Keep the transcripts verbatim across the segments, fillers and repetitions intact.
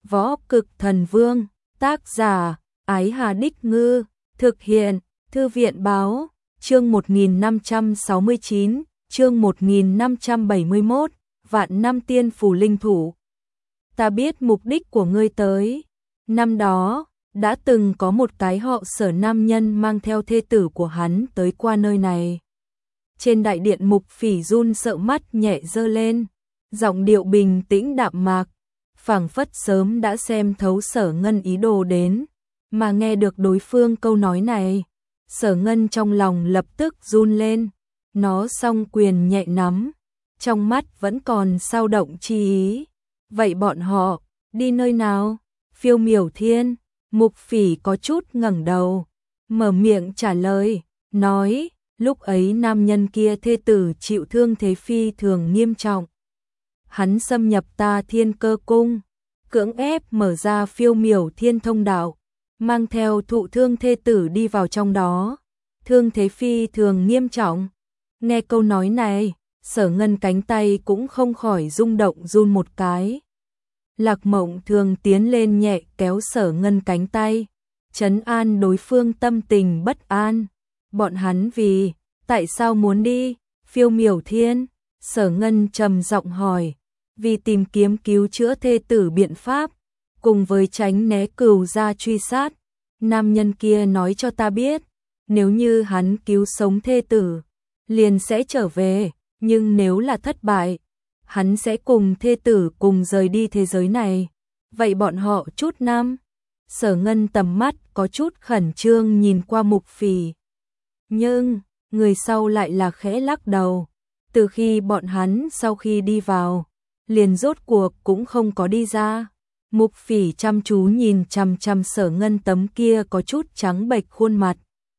Võ Cực Thần Vương, tác giả, Ái Hà Đích Ngư, thực hiện, Thư viện Báo, chương một nghìn năm trăm sáu mươi chín, chương một nghìn năm trăm bảy mươi mốt, Vạn Năm Tiên Phù Linh Thủ. Ta biết mục đích của ngươi tới. Năm đó, đã từng có một cái họ Sở nam nhân mang theo thê tử của hắn tới qua nơi này. Trên đại điện Mục Phỉ run sợ mắt nhẹ giơ lên, giọng điệu bình tĩnh đạm mạc, phảng phất sớm đã xem thấu Sở Ngân ý đồ đến, mà nghe được đối phương câu nói này, Sở Ngân trong lòng lập tức run lên, nó song quyền nhẹ nắm, trong mắt vẫn còn sao động chi ý. Vậy bọn họ đi nơi nào? Phiêu Miểu Thiên. Mục Phỉ có chút ngẩng đầu, mở miệng trả lời, nói, lúc ấy nam nhân kia thê tử chịu thương thế phi thường nghiêm trọng. Hắn xâm nhập ta Thiên Cơ Cung, cưỡng ép mở ra Phiêu Miểu Thiên thông đạo, mang theo thụ thương thê tử đi vào trong đó, thương thế phi thường nghiêm trọng. Nghe câu nói này, Sở Ngân cánh tay cũng không khỏi rung động run một cái. Lạc Mộng Thường tiến lên nhẹ kéo Sở Ngân cánh tay, trấn an đối phương tâm tình bất an. Bọn hắn vì, tại sao muốn đi? Phiêu Miểu Thiên, Sở Ngân trầm giọng hỏi, vì tìm kiếm cứu chữa thê tử biện pháp, cùng với tránh né cừu gia truy sát. Nam nhân kia nói cho ta biết, nếu như hắn cứu sống thê tử, liền sẽ trở về, nhưng nếu là thất bại, hắn sẽ cùng thê tử cùng rời đi thế giới này. Vậy bọn họ chút năm? Sở Ngân tầm mắt có chút khẩn trương nhìn qua Mục Phỉ. Nhưng, người sau lại là khẽ lắc đầu. Từ khi bọn hắn sau khi đi vào, liền rốt cuộc cũng không có đi ra. Mục Phỉ chăm chú nhìn chằm chằm Sở Ngân tấm kia có chút trắng bệch khuôn mặt.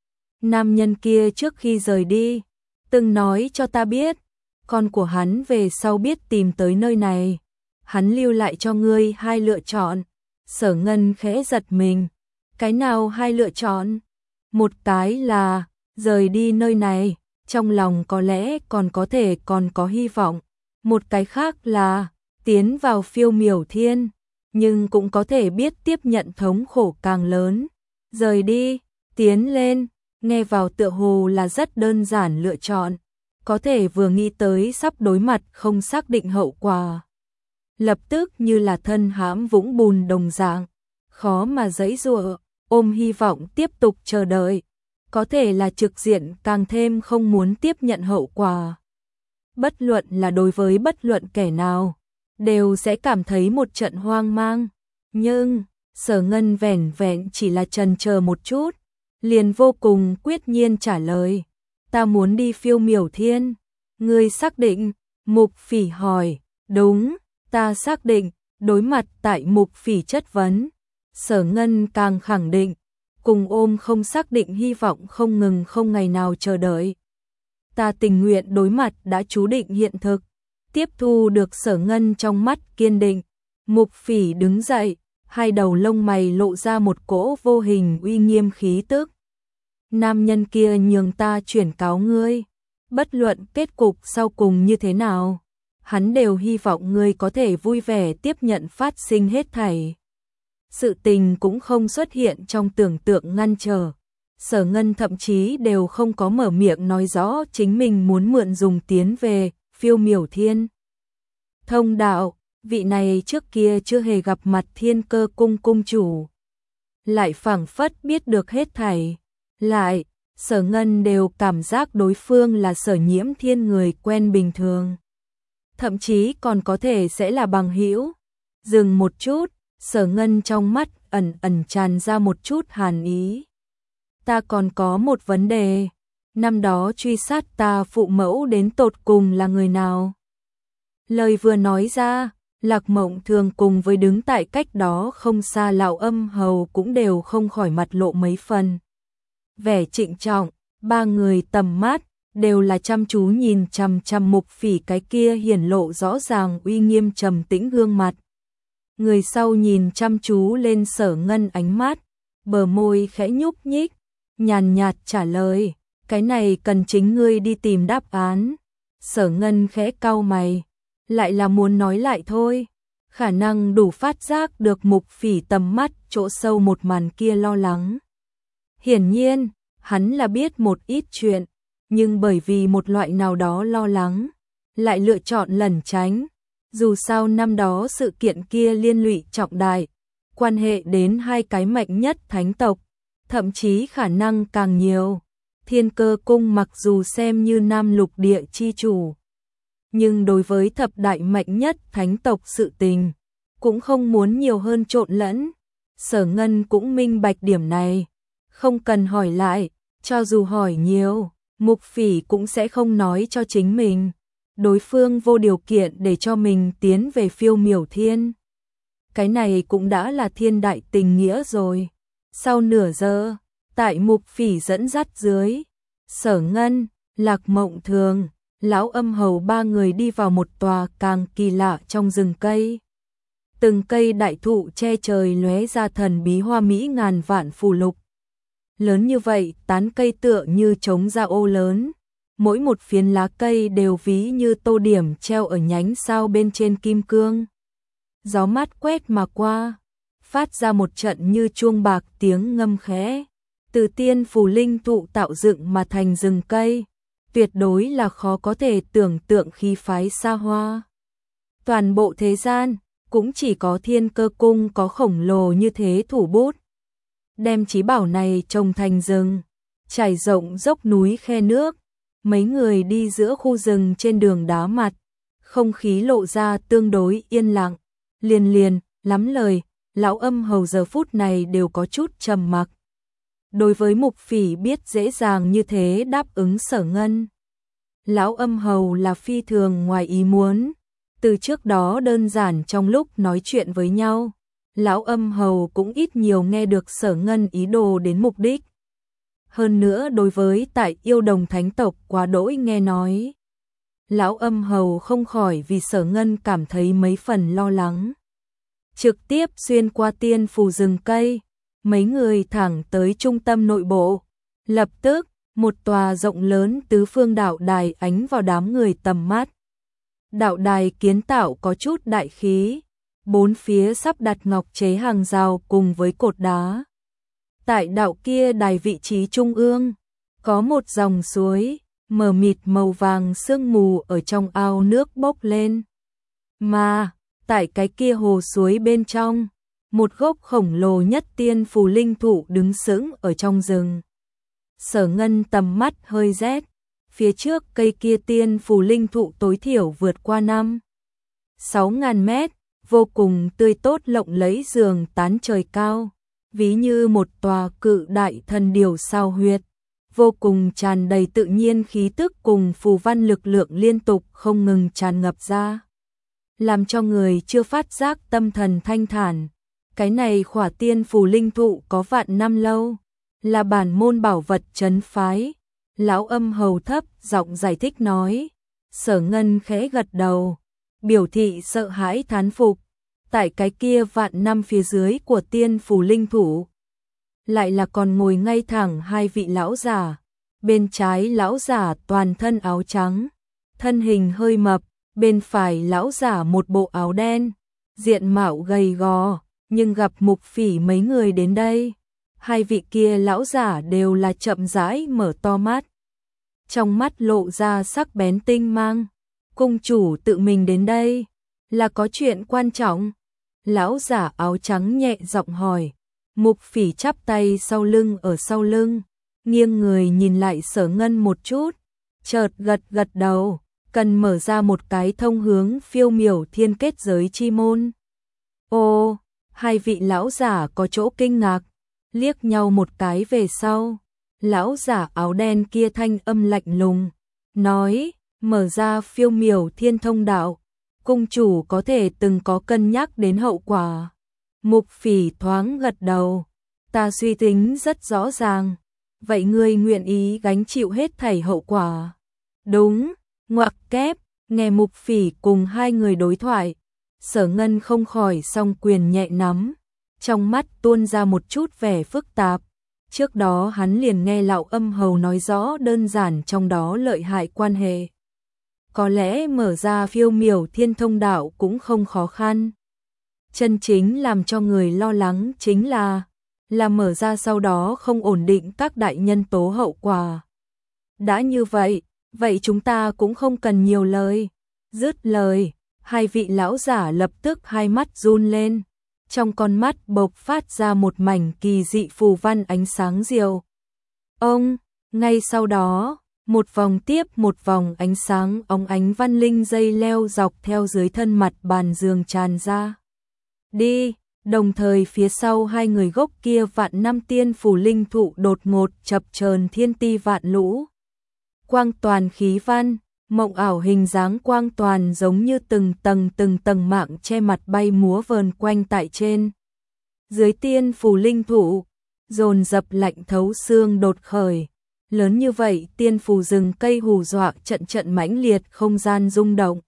Nam nhân kia trước khi rời đi, từng nói cho ta biết, con của hắn về sau biết tìm tới nơi này, hắn lưu lại cho ngươi hai lựa chọn. Sở Ngân khẽ giật mình, cái nào hai lựa chọn? Một cái là rời đi nơi này, trong lòng có lẽ còn có thể còn có hy vọng. Một cái khác là tiến vào Phiêu Miểu Thiên, nhưng cũng có thể biết tiếp nhận thống khổ càng lớn. Rời đi, tiến lên, nghe vào tựa hồ là rất đơn giản lựa chọn. Có thể vừa nghĩ tới sắp đối mặt không xác định hậu quả, lập tức như là thân hãm vũng bùn đồng dạng, khó mà giãy giụa, ôm hy vọng tiếp tục chờ đợi. Có thể là trực diện càng thêm không muốn tiếp nhận hậu quả. Bất luận là đối với bất luận kẻ nào, đều sẽ cảm thấy một trận hoang mang. Nhưng, Sở Ngân vẻn vẹn chỉ là chần chờ một chút, liền vô cùng quyết nhiên trả lời. Ta muốn đi Phiêu Miểu Thiên. Ngươi xác định? Mục Phỉ hỏi. Đúng, ta xác định. Đối mặt tại Mục Phỉ chất vấn, Sở Ngân càng khẳng định, cùng ôm không xác định hy vọng không ngừng không ngày nào chờ đợi. Ta tình nguyện đối mặt đã chú định hiện thực. Tiếp thu được Sở Ngân trong mắt kiên định, Mục Phỉ đứng dậy, hai đầu lông mày lộ ra một cỗ vô hình uy nghiêm khí tức. Nam nhân kia nhường ta chuyển cáo ngươi, bất luận kết cục sau cùng như thế nào, hắn đều hy vọng ngươi có thể vui vẻ tiếp nhận phát sinh hết thảy. Sự tình cũng không xuất hiện trong tưởng tượng ngăn trở. Sở Ngân thậm chí đều không có mở miệng nói rõ chính mình muốn mượn dùng tiến về Phiêu Miểu Thiên thông đạo. Vị này trước kia chưa hề gặp mặt Thiên Cơ Cung cung chủ, lại phảng phất biết được hết thảy. Lại, Sở Ngân đều cảm giác đối phương là Sở Nhiễm Thiên người quen bình thường, thậm chí còn có thể sẽ là bằng hữu. Dừng một chút, Sở Ngân trong mắt ẩn ẩn tràn ra một chút hàn ý. Ta còn có một vấn đề, năm đó truy sát ta phụ mẫu đến tột cùng là người nào? Lời vừa nói ra, Lạc Mộng Thường cùng với đứng tại cách đó không xa Lão Âm Hầu cũng đều không khỏi mặt lộ mấy phần vẻ trịnh trọng. Ba người tầm mắt đều là chăm chú nhìn chằm chằm Mục Phỉ cái kia hiển lộ rõ ràng uy nghiêm trầm tĩnh gương mặt. Người sau nhìn chăm chú lên Sở Ngân ánh mắt, bờ môi khẽ nhúc nhích, nhàn nhạt trả lời, cái này cần chính ngươi đi tìm đáp án. Sở Ngân khẽ cau mày, lại là muốn nói lại thôi. khả năng đủ phát giác được Mục Phỉ tầm mắt chỗ sâu một màn kia lo lắng. Hiển nhiên, hắn là biết một ít chuyện, nhưng bởi vì một loại nào đó lo lắng, lại lựa chọn lẩn tránh. Dù sao năm đó sự kiện kia liên lụy trọng đại, quan hệ đến hai cái mạnh nhất thánh tộc, thậm chí khả năng càng nhiều. Thiên Cơ Cung mặc dù xem như Nam Lục Địa chi chủ, nhưng đối với thập đại mạnh nhất thánh tộc sự tình, cũng không muốn nhiều hơn trộn lẫn. Sở Ngân cũng minh bạch điểm này, không cần hỏi lại, cho dù hỏi nhiều, Mục Phỉ cũng sẽ không nói cho chính mình. Đối phương vô điều kiện để cho mình tiến về Phiêu Miểu Thiên. Cái này cũng đã là thiên đại tình nghĩa rồi. Sau nửa giờ, tại Mục Phỉ dẫn dắt dưới, Sở Ngân, Lạc Mộng Thường, Lão Âm Hầu ba người đi vào một tòa càng kỳ lạ trong rừng cây. Từng cây đại thụ che trời lóe ra thần bí hoa mỹ ngàn vạn phù lục. Lớn như vậy, tán cây tựa như trống ra ô lớn. Mỗi một phiến lá cây đều ví như tô điểm treo ở nhánh sao bên trên kim cương. Gió mát quét mà qua, phát ra một trận như chuông bạc tiếng ngâm khẽ. Từ tiên phù linh thụ tạo dựng mà thành rừng cây, tuyệt đối là khó có thể tưởng tượng khí phái xa hoa. Toàn bộ thế gian, cũng chỉ có Thiên Cơ Cung có khổng lồ như thế thủ bút. Đem chí bảo này trồng thành rừng, trải rộng dốc núi khe nước. Mấy người đi giữa khu rừng trên đường đá mặt, không khí lộ ra tương đối yên lặng, liền liền, lắm lời, Lão Âm Hầu giờ phút này đều có chút trầm mặc. Đối với Mục Phỉ biết dễ dàng như thế đáp ứng Sở Ngân, Lão Âm Hầu là phi thường ngoài ý muốn. Từ trước đó đơn giản trong lúc nói chuyện với nhau, Lão Âm Hầu cũng ít nhiều nghe được Sở Ngân ý đồ đến mục đích. Hơn nữa đối với tại Yêu Đồng Thánh tộc quá đỗi nghe nói, Lão Âm Hầu không khỏi vì Sở Ngân cảm thấy mấy phần lo lắng. Trực tiếp xuyên qua tiên phù rừng cây, mấy người thẳng tới trung tâm nội bộ. Lập tức, một tòa rộng lớn tứ phương đạo đài ánh vào đám người tầm mắt. Đạo đài kiến tạo có chút đại khí, bốn phía sắp đặt ngọc chế hàng rào cùng với cột đá. Tại đạo kia đài vị trí trung ương, có một dòng suối, mờ mịt màu vàng sương mù ở trong ao nước bốc lên. Mà, tại cái kia hồ suối bên trong, một gốc khổng lồ nhất tiên phù linh thụ đứng sững ở trong rừng. Sở Ngân tầm mắt hơi rét, phía trước cây kia tiên phù linh thụ tối thiểu vượt qua năm sáu ngàn mét, vô cùng tươi tốt lộng lẫy giường tán trời cao, ví như một tòa cự đại thần điểu sao huyệt, vô cùng tràn đầy tự nhiên khí tức cùng phù văn lực lượng liên tục không ngừng tràn ngập ra, làm cho người chưa phát giác tâm thần thanh thản. Cái này khỏa tiên phù linh thụ có vạn năm lâu, là bản môn bảo vật trấn phái. Lão Âm Hầu thấp giọng giải thích nói. Sở Ngân khẽ gật đầu, biểu thị sợ hãi thán phục. Tại cái kia vạn năm phía dưới của tiên phù linh thụ, lại là còn ngồi ngay thẳng hai vị lão giả. Bên trái lão giả toàn thân áo trắng, thân hình hơi mập, bên phải lão giả một bộ áo đen, diện mạo gầy gò, nhưng gặp Mục Phỉ mấy người đến đây, hai vị kia lão giả đều là chậm rãi mở to mắt. Trong mắt lộ ra sắc bén tinh mang. Cung chủ tự mình đến đây, là có chuyện quan trọng? Lão giả áo trắng nhẹ giọng hỏi. Mục Phỉ chắp tay sau lưng ở sau lưng, nghiêng người nhìn lại Sở Ngân một chút, chợt gật gật đầu, cần mở ra một cái thông hướng Phiêu Miểu Thiên kết giới chi môn. Ô, hai vị lão giả có chỗ kinh ngạc, liếc nhau một cái về sau. Lão giả áo đen kia thanh âm lạnh lùng, nói, mở ra Phiêu Miểu Thiên thông đạo, cung chủ có thể từng có cân nhắc đến hậu quả. Mục Phỉ thoáng gật đầu, ta suy tính rất rõ ràng, vậy ngươi nguyện ý gánh chịu hết thảy hậu quả? Đúng, ngoặc kép, nghe Mục Phỉ cùng hai người đối thoại, Sở Ngân không khỏi song quyền nhẹ nắm, trong mắt tuôn ra một chút vẻ phức tạp. Trước đó hắn liền nghe Lão Âm Hầu nói rõ đơn giản trong đó lợi hại quan hệ. Có lẽ mở ra Phiêu Miểu Thiên thông đạo cũng không khó khăn. Chân chính làm cho người lo lắng chính là là mở ra sau đó không ổn định các đại nhân tố hậu quả. Đã như vậy, vậy chúng ta cũng không cần nhiều lời. Dứt lời, hai vị lão giả lập tức hai mắt run lên, trong con mắt bộc phát ra một mảnh kỳ dị phù văn ánh sáng diệu. Ông, ngay sau đó, một vòng tiếp một vòng ánh sáng óng ánh văn linh dây leo dọc theo dưới thân mặt bàn giường tràn ra. Đi, đồng thời phía sau hai người gốc kia vạn năm tiên phù linh thụ đột ngột chập chờn thiên ti vạn lũ. Quang toàn khí văn, mộng ảo hình dáng quang toàn giống như từng tầng từng tầng mạng che mặt bay múa vờn quanh tại trên. Dưới tiên phù linh thụ, dồn dập lạnh thấu xương đột khởi. Lớn như vậy tiên phù rừng cây hù dọa trận trận mãnh liệt không gian rung động.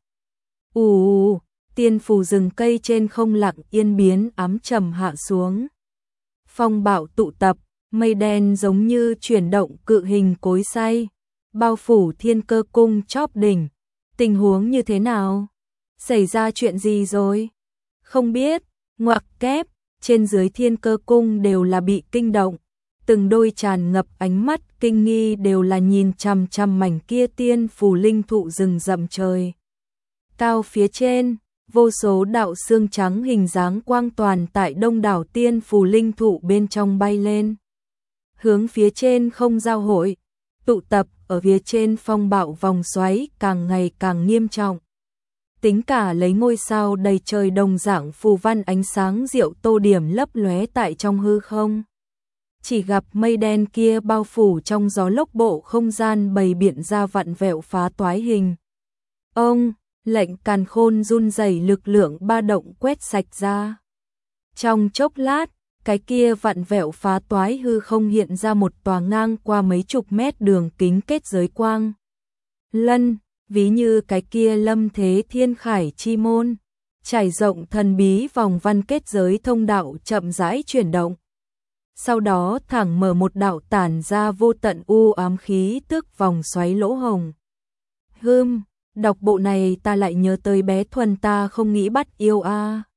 Ù, tiên phù rừng cây trên không lặng yên biến ám trầm hạ xuống. Phong bạo tụ tập, mây đen giống như chuyển động cự hình cối xay, bao phủ thiên cơ cung chóp đỉnh. Tình huống như thế nào? Xảy ra chuyện gì rồi? Không biết, ngoặc kép, trên dưới thiên cơ cung đều là bị kinh động. Từng đôi tràn ngập ánh mắt kinh nghi đều là nhìn chằm chằm mảnh kia tiên phù linh thụ rừng rậm trời. Cao phía trên, vô số đạo xương trắng hình dáng quang toàn tại đông đảo tiên phù linh thụ bên trong bay lên. Hướng phía trên không giao hội, tụ tập ở phía trên phong bạo vòng xoáy càng ngày càng nghiêm trọng. Tính cả lấy ngôi sao đầy trời đồng dạng phù văn ánh sáng diệu tô điểm lấp lóe tại trong hư không. Chỉ gặp mây đen kia bao phủ trong gió lốc bộ không gian bày biện ra vặn vẹo phá toái hình. Ông, lệnh càn khôn run rẩy lực lượng ba động quét sạch ra. Trong chốc lát, cái kia vặn vẹo phá toái hư không hiện ra một tòa ngang qua mấy chục mét đường kính kết giới quang. Lân, ví như cái kia lâm thế thiên khải chi môn, trải rộng thần bí vòng văn kết giới thông đạo chậm rãi chuyển động. Sau đó thẳng mở một đạo tản ra vô tận u ám khí tức vòng xoáy lỗ hồng. Hừm, đọc bộ này ta lại nhớ tới bé Thuần ta không nghĩ bắt yêu a. À.